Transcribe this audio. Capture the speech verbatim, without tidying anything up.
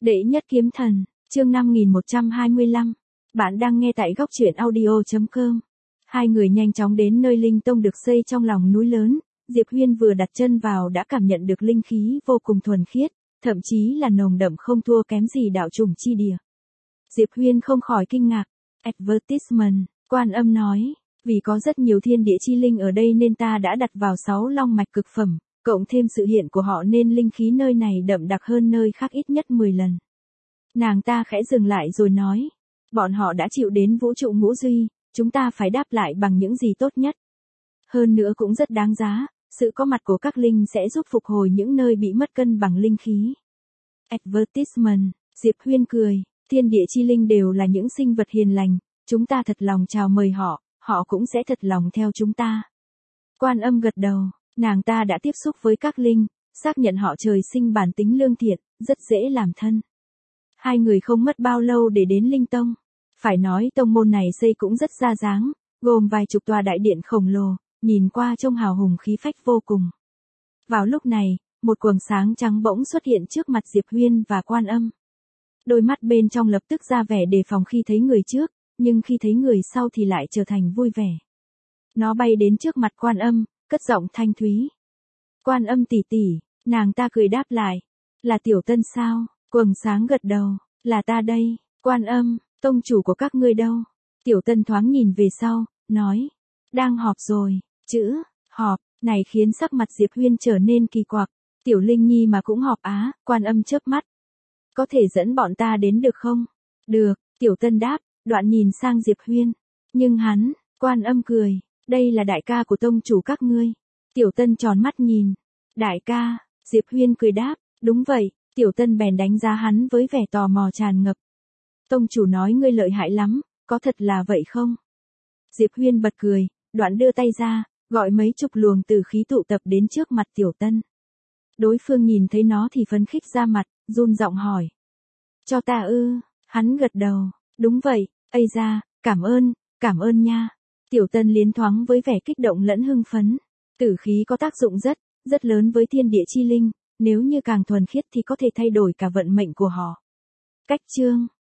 Đệ nhất kiếm thần, chương năm nghìn một trăm hai mươi lăm. Bạn đang nghe tại góc truyện audio chấm com. Hai người nhanh chóng đến nơi linh tông được xây trong lòng núi lớn. Diệp Huyên vừa đặt chân vào đã cảm nhận được linh khí vô cùng thuần khiết, thậm chí là nồng đậm không thua kém gì đạo trùng chi địa. Diệp Huyên không khỏi kinh ngạc. Advertisement, Quan Âm nói, vì có rất nhiều thiên địa chi linh ở đây nên ta đã đặt vào sáu long mạch cực phẩm, cộng thêm sự hiện của họ nên linh khí nơi này đậm đặc hơn nơi khác ít nhất mười lần. Nàng ta khẽ dừng lại rồi nói, bọn họ đã chịu đến vũ trụ ngũ duy, chúng ta phải đáp lại bằng những gì tốt nhất. Hơn nữa cũng rất đáng giá, sự có mặt của các linh sẽ giúp phục hồi những nơi bị mất cân bằng linh khí. Advertisement, Diệp Huyên cười, thiên địa chi linh đều là những sinh vật hiền lành, chúng ta thật lòng chào mời họ, họ cũng sẽ thật lòng theo chúng ta. Quan Âm gật đầu, nàng ta đã tiếp xúc với các linh, xác nhận họ trời sinh bản tính lương thiện, rất dễ làm thân. Hai người không mất bao lâu để đến Linh Tông. Phải nói tông môn này xây cũng rất ra dáng, gồm vài chục tòa đại điện khổng lồ, nhìn qua trông hào hùng khí phách vô cùng. Vào lúc này, một quầng sáng trắng bỗng xuất hiện trước mặt Diệp Huyên và Quan Âm. Đôi mắt bên trong lập tức ra vẻ đề phòng khi thấy người trước, nhưng khi thấy người sau thì lại trở thành vui vẻ. Nó bay đến trước mặt Quan Âm, cất giọng thanh thúy. Quan Âm tỷ tỷ, nàng ta cười đáp lại. Là Tiểu Tân sao? Quầng sáng gật đầu, là ta đây. Quan Âm, tông chủ của các ngươi đâu? Tiểu Tân thoáng nhìn về sau, nói. Đang họp rồi. Chữ, họp, này khiến sắc mặt Diệp Huyên trở nên kỳ quặc. Tiểu Linh Nhi mà cũng họp á, Quan Âm chớp mắt. Có thể dẫn bọn ta đến được không? Được, Tiểu Tân đáp, đoạn nhìn sang Diệp Huyên. Nhưng hắn, Quan Âm cười, đây là đại ca của tông chủ các ngươi. Tiểu Tân tròn mắt nhìn. Đại ca, Diệp Huyên cười đáp, đúng vậy. Tiểu Tân bèn đánh giá hắn với vẻ tò mò tràn ngập. Tông chủ nói ngươi lợi hại lắm, có thật là vậy không? Diệp Huyên bật cười, đoạn đưa tay ra, gọi mấy chục luồng từ khí tụ tập đến trước mặt Tiểu Tân. Đối phương nhìn thấy nó thì phấn khích ra mặt, run giọng hỏi. Cho ta ư, hắn gật đầu, đúng vậy, ây da, cảm ơn, cảm ơn nha. Tiểu Tân liến thoáng với vẻ kích động lẫn hưng phấn. Tử khí có tác dụng rất, rất lớn với thiên địa chi linh. Nếu như càng thuần khiết thì có thể thay đổi cả vận mệnh của họ. Cách chương